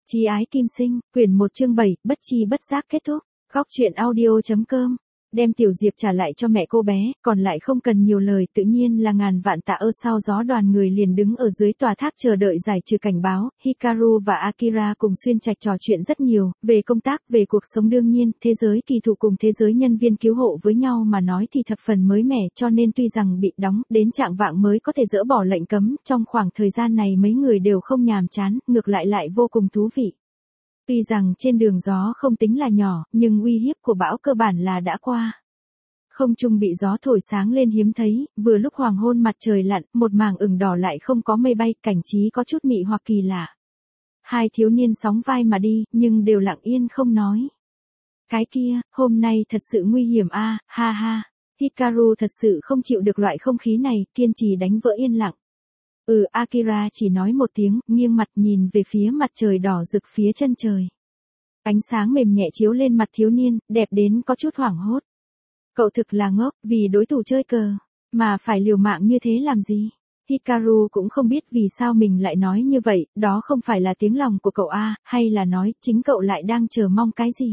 Chí ái kim sinh, quyển 1 chương 7, bất chi bất giác kết thúc. Góc truyện audio.com. Đem Tiểu Diệp trả lại cho mẹ cô bé, còn lại không cần nhiều lời, tự nhiên là ngàn vạn tạ ơ. Sau gió đoàn người liền đứng ở dưới tòa tháp chờ đợi giải trừ cảnh báo. Hikaru và Akira cùng xuyên trạch trò chuyện rất nhiều, về công tác, về cuộc sống. Đương nhiên, thế giới kỳ thụ cùng thế giới nhân viên cứu hộ với nhau mà nói thì thập phần mới mẻ, cho nên tuy rằng bị đóng, đến trạng vạng mới có thể dỡ bỏ lệnh cấm, trong khoảng thời gian này mấy người đều không nhàm chán, ngược lại vô cùng thú vị. Tuy rằng trên đường gió không tính là nhỏ, nhưng uy hiếp của bão cơ bản là đã qua. Không trung bị gió thổi sáng lên hiếm thấy, vừa lúc hoàng hôn mặt trời lặn, một mảng ửng đỏ lại không có mây bay, cảnh trí có chút mị hoặc kỳ lạ. Hai thiếu niên sóng vai mà đi, nhưng đều lặng yên không nói. Cái kia, hôm nay thật sự nguy hiểm a, ha ha. Hikaru thật sự không chịu được loại không khí này, kiên trì đánh vỡ yên lặng. Akira chỉ nói một tiếng, nghiêng mặt nhìn về phía mặt trời đỏ rực phía chân trời. Ánh sáng mềm nhẹ chiếu lên mặt thiếu niên, đẹp đến có chút hoảng hốt. Cậu thực là ngốc, vì đối thủ chơi cờ, mà phải liều mạng như thế làm gì? Hikaru cũng không biết vì sao mình lại nói như vậy, đó không phải là tiếng lòng của cậu a, hay là nói chính cậu lại đang chờ mong cái gì?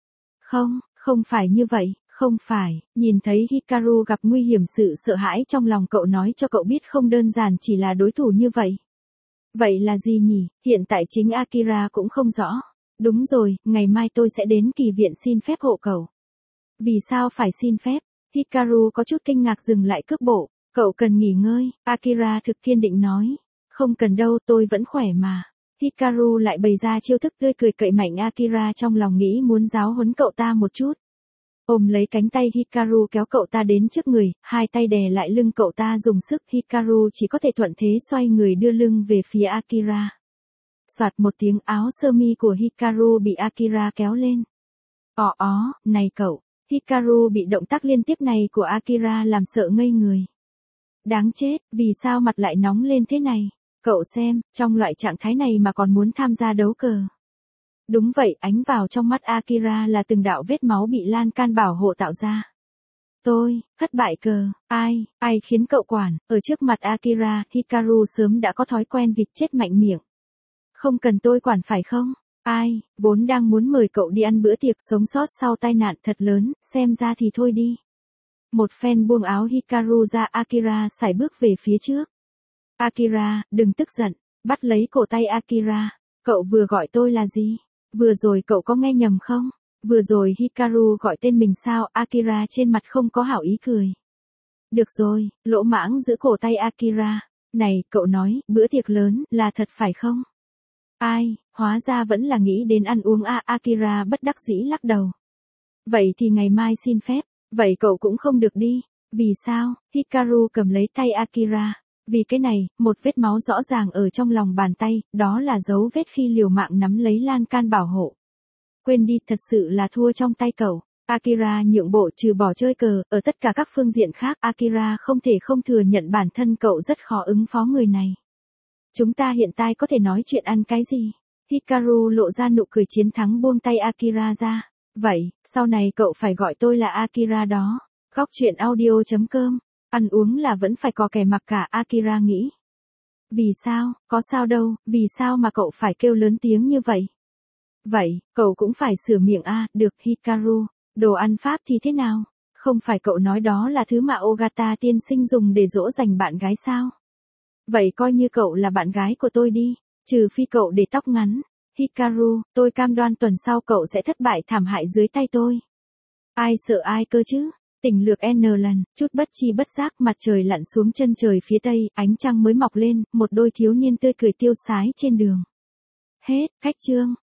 Không phải như vậy. Không phải, nhìn thấy Hikaru gặp nguy hiểm, sự sợ hãi trong lòng cậu nói cho cậu biết không đơn giản chỉ là đối thủ như vậy. Vậy là gì nhỉ? Hiện tại chính Akira cũng không rõ. Đúng rồi, ngày mai tôi sẽ đến kỳ viện xin phép hộ cậu. Vì sao phải xin phép? Hikaru có chút kinh ngạc dừng lại cước bộ. Cậu cần nghỉ ngơi, Akira thực kiên định nói. Không cần đâu, tôi vẫn khỏe mà. Hikaru lại bày ra chiêu thức tươi cười cậy mạnh. Akira trong lòng nghĩ muốn giáo huấn cậu ta một chút. Ôm lấy cánh tay Hikaru kéo cậu ta đến trước người, hai tay đè lại lưng cậu ta dùng sức. Hikaru chỉ có thể thuận thế xoay người đưa lưng về phía Akira. Soạt một tiếng, áo sơ mi của Hikaru bị Akira kéo lên. Này cậu. Hikaru bị động tác liên tiếp này của Akira làm sợ ngây người. Đáng chết, vì sao mặt lại nóng lên thế này? Cậu xem, trong loại trạng thái này mà còn muốn tham gia đấu cờ. Đúng vậy, ánh vào trong mắt Akira là từng đạo vết máu bị lan can bảo hộ tạo ra. Tôi, thất bại cờ, ai khiến cậu quản? Ở trước mặt Akira, Hikaru sớm đã có thói quen vịt chết mạnh miệng. Không cần tôi quản phải không? Vốn đang muốn mời cậu đi ăn bữa tiệc sống sót sau tai nạn thật lớn, xem ra thì thôi đi. Một phen buông áo Hikaru ra, Akira sải bước về phía trước. Akira, đừng tức giận, bắt lấy cổ tay Akira. Cậu vừa gọi tôi là gì? Vừa rồi cậu có nghe nhầm không? Vừa rồi Hikaru gọi tên mình sao? Akira trên mặt không có hảo ý cười. Được rồi, lỗ mãng giữ cổ tay Akira. Này, cậu nói, bữa tiệc lớn, là thật phải không? Hóa ra vẫn là nghĩ đến ăn uống à. Akira bất đắc dĩ lắc đầu. Vậy thì ngày mai xin phép. Vậy cậu cũng không được đi. Vì sao? Hikaru cầm lấy tay Akira. Vì cái này, một vết máu rõ ràng ở trong lòng bàn tay, đó là dấu vết khi liều mạng nắm lấy lan can bảo hộ. Quên đi, thật sự là thua trong tay cậu. Akira nhượng bộ, trừ bỏ chơi cờ, ở tất cả các phương diện khác, Akira không thể không thừa nhận bản thân cậu rất khó ứng phó người này. Chúng ta hiện tại có thể nói chuyện ăn cái gì? Hikaru lộ ra nụ cười chiến thắng, buông tay Akira ra. Vậy, sau này cậu phải gọi tôi là Akira đó. Góc truyện audio.com. Ăn uống là vẫn phải có kẻ mặc cả, Akira nghĩ. Vì sao, có sao đâu, vì sao mà cậu phải kêu lớn tiếng như vậy? Vậy, cậu cũng phải sửa miệng a. Được Hikaru, đồ ăn Pháp thì thế nào? Không phải cậu nói đó là thứ mà Ogata tiên sinh dùng để dỗ dành bạn gái sao? Vậy coi như cậu là bạn gái của tôi đi, trừ phi cậu để tóc ngắn. Hikaru, tôi cam đoan tuần sau cậu sẽ thất bại thảm hại dưới tay tôi. Ai sợ ai cơ chứ? Tỉnh lược N lần, chút bất chi bất giác mặt trời lặn xuống chân trời phía tây, ánh trăng mới mọc lên, một đôi thiếu niên tươi cười tiêu sái trên đường. Hết, khách chương.